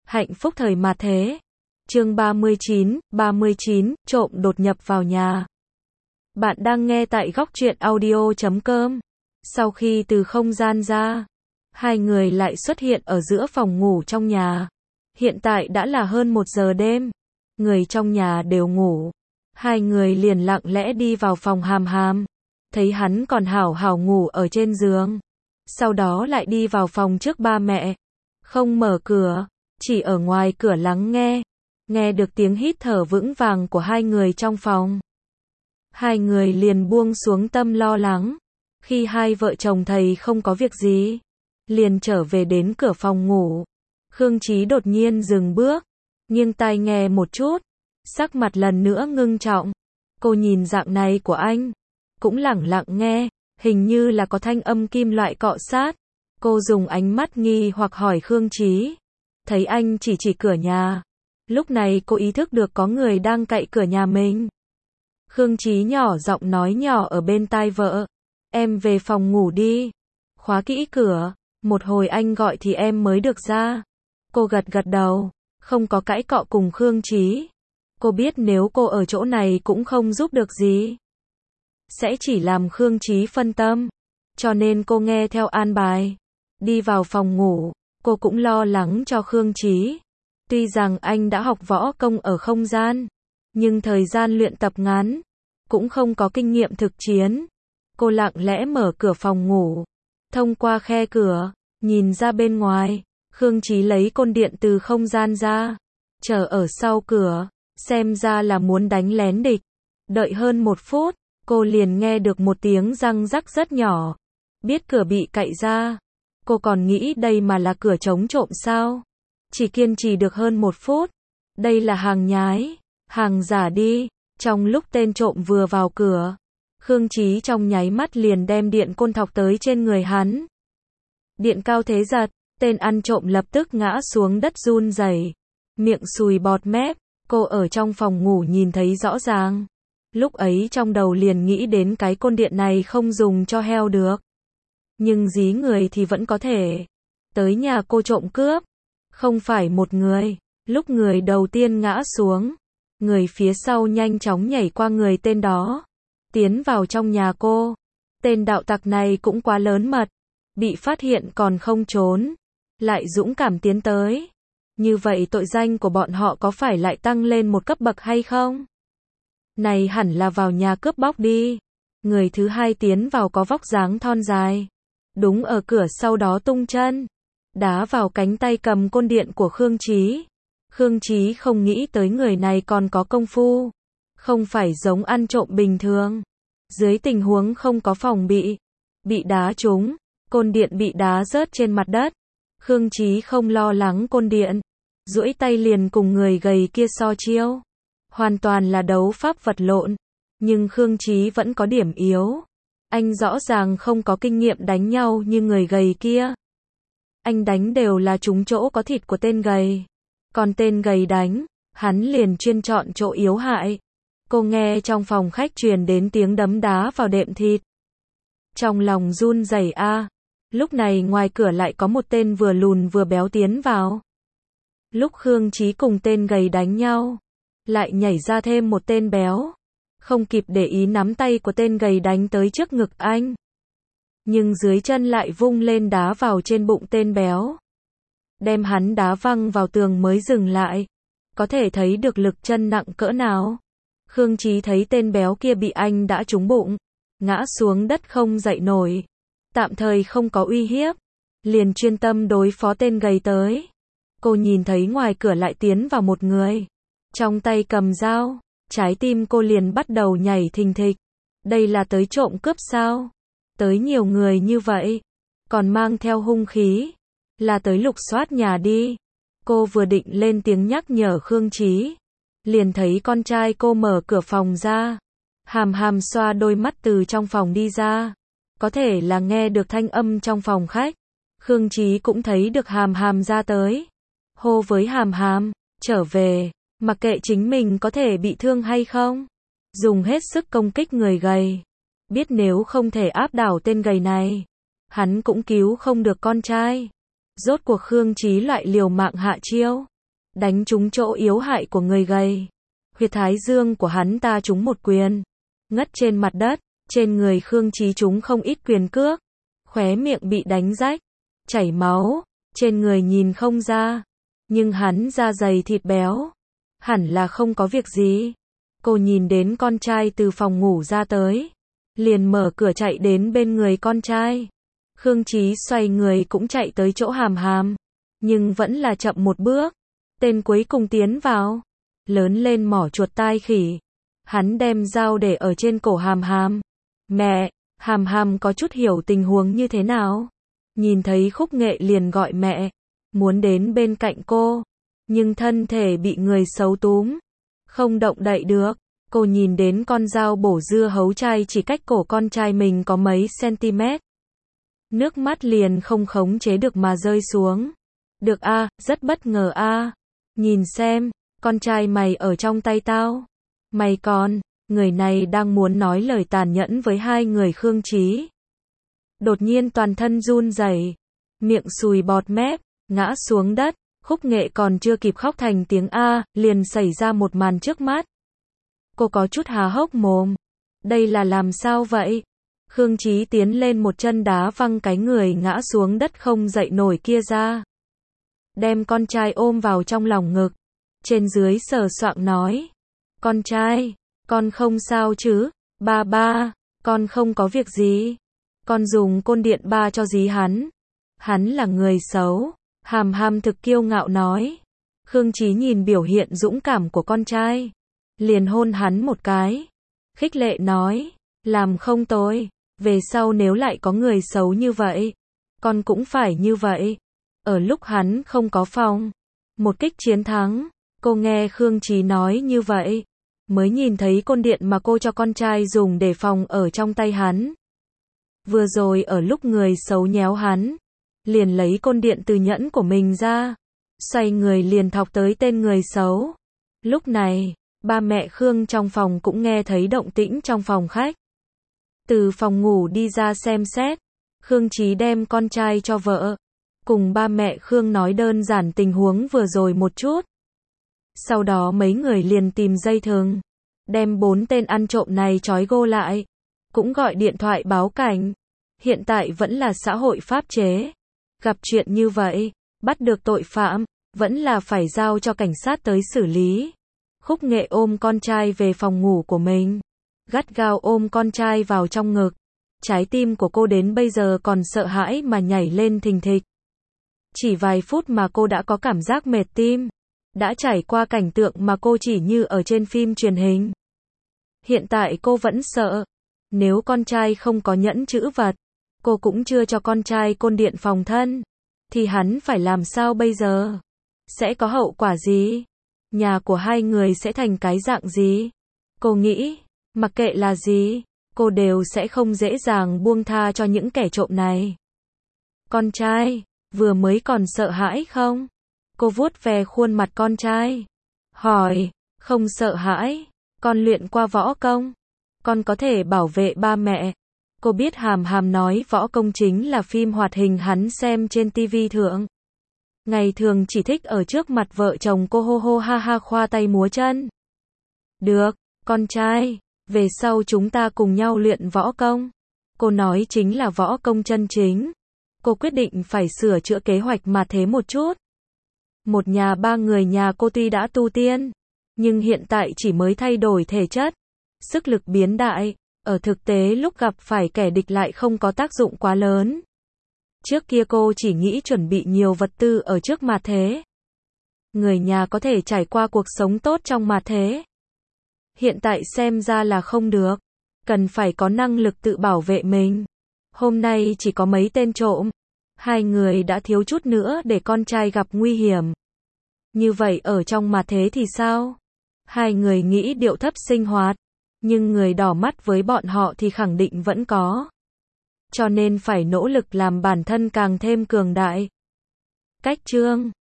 Hạnh phúc thời mạt thế. Chương 39, trộm đột nhập vào nhà. Bạn đang nghe tại góc truyện audio.com. Sau khi từ không gian ra, hai người lại xuất hiện ở giữa phòng ngủ trong nhà. Hiện tại đã là hơn 1 giờ đêm. Người trong nhà đều ngủ. Hai người liền lặng lẽ đi vào phòng Hàm Hàm. Thấy hắn còn hảo hảo ngủ ở trên giường. Sau đó lại đi vào phòng trước ba mẹ. Không mở cửa, chỉ ở ngoài cửa lắng nghe. Nghe được tiếng hít thở vững vàng của hai người trong phòng. Hai người liền buông xuống tâm lo lắng. Khi hai vợ chồng thầy không có việc gì, liền trở về đến cửa phòng ngủ. Khương Chí đột nhiên dừng bước, nghiêng tai nghe một chút, sắc mặt lần nữa ngưng trọng. Cô nhìn dạng này của anh, cũng lẳng lặng nghe, hình như là có thanh âm kim loại cọ sát. Cô dùng ánh mắt nghi hoặc hỏi Khương Chí, thấy anh chỉ cửa nhà. Lúc này cô ý thức được có người đang cậy cửa nhà mình. Khương Chí nhỏ giọng nói nhỏ ở bên tai vợ, em về phòng ngủ đi, khóa kỹ cửa, một hồi anh gọi thì em mới được ra. Cô gật gật đầu, không có cãi cọ cùng Khương Chí. Cô biết nếu cô ở chỗ này cũng không giúp được gì, sẽ chỉ làm Khương Chí phân tâm, cho nên cô nghe theo an bài. Đi vào phòng ngủ, cô cũng lo lắng cho Khương Chí. Tuy rằng anh đã học võ công ở không gian, nhưng thời gian luyện tập ngắn, cũng không có kinh nghiệm thực chiến. Cô lặng lẽ mở cửa phòng ngủ, thông qua khe cửa, nhìn ra bên ngoài. Khương Chí lấy côn điện từ không gian ra, chờ ở sau cửa, xem ra là muốn đánh lén địch. Đợi hơn 1 phút, cô liền nghe được một tiếng răng rắc rất nhỏ. Biết cửa bị cậy ra, cô còn nghĩ đây mà là cửa chống trộm sao? Chỉ kiên trì được hơn 1 phút. Đây là hàng nhái, hàng giả đi. Trong lúc tên trộm vừa vào cửa, Khương Chí trong nháy mắt liền đem điện côn thọc tới trên người hắn. Điện cao thế giật, tên ăn trộm lập tức ngã xuống đất run rẩy, miệng sùi bọt mép. Cô ở trong phòng ngủ nhìn thấy rõ ràng. Lúc ấy trong đầu liền nghĩ đến cái côn điện này không dùng cho heo được, nhưng dí người thì vẫn có thể. Tới nhà cô trộm cướp, không phải một người. Lúc người đầu tiên ngã xuống, người phía sau nhanh chóng nhảy qua người tên đó, tiến vào trong nhà cô. Tên đạo tặc này cũng quá lớn mật, bị phát hiện còn không trốn, lại dũng cảm tiến tới. Như vậy tội danh của bọn họ có phải lại tăng lên một cấp bậc hay không? Này hẳn là vào nhà cướp bóc đi. Người thứ hai tiến vào có vóc dáng thon dài, đúng ở cửa sau đó tung chân, đá vào cánh tay cầm côn điện của Khương Chí. Khương Chí không nghĩ tới người này còn có công phu, không phải giống ăn trộm bình thường. Dưới tình huống không có phòng bị đá trúng, côn điện bị đá rớt trên mặt đất. Khương Chí không lo lắng côn điện, duỗi tay liền cùng người gầy kia so chiêu. Hoàn toàn là đấu pháp vật lộn, nhưng Khương Chí vẫn có điểm yếu. Anh rõ ràng không có kinh nghiệm đánh nhau như người gầy kia. Anh đánh đều là trúng chỗ có thịt của tên gầy. Còn tên gầy đánh, hắn liền chuyên chọn chỗ yếu hại. Cô nghe trong phòng khách truyền đến tiếng đấm đá vào đệm thịt. Trong lòng run rẩy a. Lúc này ngoài cửa lại có một tên vừa lùn vừa béo tiến vào. Lúc Khương Chí cùng tên gầy đánh nhau, lại nhảy ra thêm một tên béo. Không kịp để ý nắm tay của tên gầy đánh tới trước ngực anh, nhưng dưới chân lại vung lên đá vào trên bụng tên béo, đem hắn đá văng vào tường mới dừng lại. Có thể thấy được lực chân nặng cỡ nào. Khương Chí thấy tên béo kia bị anh đã trúng bụng, ngã xuống đất không dậy nổi, tạm thời không có uy hiếp, liền chuyên tâm đối phó tên gầy tới. Cô nhìn thấy ngoài cửa lại tiến vào một người, trong tay cầm dao, trái tim cô liền bắt đầu nhảy thình thịch. Đây là tới trộm cướp sao? Tới nhiều người như vậy, còn mang theo hung khí, là tới lục soát nhà đi. Cô vừa định lên tiếng nhắc nhở Khương Chí, liền thấy con trai cô mở cửa phòng ra. Hàm Hàm xoa đôi mắt từ trong phòng đi ra, có thể là nghe được thanh âm trong phòng khách. Khương Chí cũng thấy được Hàm Hàm ra tới, hô với Hàm Hàm, trở về, mặc kệ chính mình có thể bị thương hay không, dùng hết sức công kích người gầy. Biết nếu không thể áp đảo tên gầy này, hắn cũng cứu không được con trai. Rốt cuộc Khương Chí lại liều mạng hạ chiêu. đánh trúng chỗ yếu hại của người gầy. Huyệt thái dương của hắn ta trúng một quyền, ngất trên mặt đất, trên người Khương Chí trúng không ít quyền cước, khóe miệng bị đánh rách, chảy máu, trên người nhìn không ra, nhưng hắn da dày thịt béo, hẳn là không có việc gì. Cô nhìn đến con trai từ phòng ngủ ra tới, liền mở cửa chạy đến bên người con trai. Khương Chí xoay người cũng chạy tới chỗ Hàm Hàm, nhưng vẫn là chậm một bước. Tên cuối cùng tiến vào, lớn lên mỏ chuột tai khỉ. Hắn đem dao để ở trên cổ Hàm Hàm. Mẹ, Hàm Hàm có chút hiểu tình huống như thế nào. Nhìn thấy Khúc Nghệ liền gọi mẹ, muốn đến bên cạnh cô, nhưng thân thể bị người xấu túm, không động đậy được. Cô nhìn đến con dao bổ dưa hấu chai chỉ cách cổ con trai mình có mấy cm. Nước mắt liền không khống chế được mà rơi xuống. Được a, rất bất ngờ a. Nhìn xem, con trai mày ở trong tay tao. Mày còn, người này đang muốn nói lời tàn nhẫn với hai người Khương Chí. Đột nhiên toàn thân run rẩy, miệng sùi bọt mép, ngã xuống đất. Khúc Nghệ còn chưa kịp khóc thành tiếng a, liền xảy ra một màn trước mắt. Cô có chút há hốc mồm. Đây là làm sao vậy? Khương Chí tiến lên một chân đá văng cái người ngã xuống đất không dậy nổi kia ra. Đem con trai ôm vào trong lòng ngực. Trên dưới sờ soạng nói. Con trai, con không sao chứ? Ba ba, con không có việc gì. Con dùng côn điện ba cho dí hắn. Hắn là người xấu. Hàm Hàm thực kiêu ngạo nói. Khương Chí nhìn biểu hiện dũng cảm của con trai, liền hôn hắn một cái. Khích lệ nói, làm không tồi, về sau nếu lại có người xấu như vậy, con cũng phải như vậy. Ở lúc hắn không có phòng, một kích chiến thắng. Cô nghe Khương Chí nói như vậy, mới nhìn thấy côn điện mà cô cho con trai dùng để phòng ở trong tay hắn. Vừa rồi ở lúc người xấu nhéo hắn, liền lấy côn điện từ nhẫn của mình ra, xoay người liền thọc tới tên người xấu. Lúc này, ba mẹ Khương trong phòng cũng nghe thấy động tĩnh trong phòng khách. Từ phòng ngủ đi ra xem xét, Khương Chí đem con trai cho vợ, cùng ba mẹ Khương nói đơn giản tình huống vừa rồi một chút. Sau đó mấy người liền tìm dây thừng, đem 4 tên ăn trộm này trói gô lại, cũng gọi điện thoại báo cảnh. Hiện tại vẫn là xã hội pháp chế, gặp chuyện như vậy, bắt được tội phạm, vẫn là phải giao cho cảnh sát tới xử lý. Khúc Nghệ ôm con trai về phòng ngủ của mình, gắt gao ôm con trai vào trong ngực. Trái tim của cô đến bây giờ còn sợ hãi mà nhảy lên thình thịch. Chỉ vài phút mà cô đã có cảm giác mệt tim, đã trải qua cảnh tượng mà cô chỉ như ở trên phim truyền hình. Hiện tại cô vẫn sợ, nếu con trai không có nhẫn trữ vật, cô cũng chưa cho con trai côn điện phòng thân, thì hắn phải làm sao bây giờ? Sẽ có hậu quả gì? Nhà của hai người sẽ thành cái dạng gì? Cô nghĩ, mặc kệ là gì, cô đều sẽ không dễ dàng buông tha cho những kẻ trộm này. Con trai, vừa mới còn sợ hãi không? Cô vuốt về khuôn mặt con trai, hỏi, không sợ hãi, con luyện qua võ công, con có thể bảo vệ ba mẹ. Cô biết Hàm Hàm nói võ công chính là phim hoạt hình hắn xem trên TV thượng. Ngày thường chỉ thích ở trước mặt vợ chồng cô hô hô ha ha khoa tay múa chân. Được, con trai, về sau chúng ta cùng nhau luyện võ công. Cô nói chính là võ công chân chính. Cô quyết định phải sửa chữa kế hoạch mà thế một chút. Một nhà ba người nhà cô tuy đã tu tiên, nhưng hiện tại chỉ mới thay đổi thể chất, sức lực biến đại. Ở thực tế lúc gặp phải kẻ địch lại không có tác dụng quá lớn. Trước kia cô chỉ nghĩ chuẩn bị nhiều vật tư ở trước mà thế. Người nhà có thể trải qua cuộc sống tốt trong mà thế. Hiện tại xem ra là không được. Cần phải có năng lực tự bảo vệ mình. Hôm nay chỉ có mấy tên trộm. Hai người đã thiếu chút nữa để con trai gặp nguy hiểm. Như vậy ở trong mà thế thì sao? Hai người nghĩ điệu thấp sinh hoạt. Nhưng người đỏ mắt với bọn họ thì khẳng định vẫn có. Cho nên phải nỗ lực làm bản thân càng thêm cường đại. Cách chương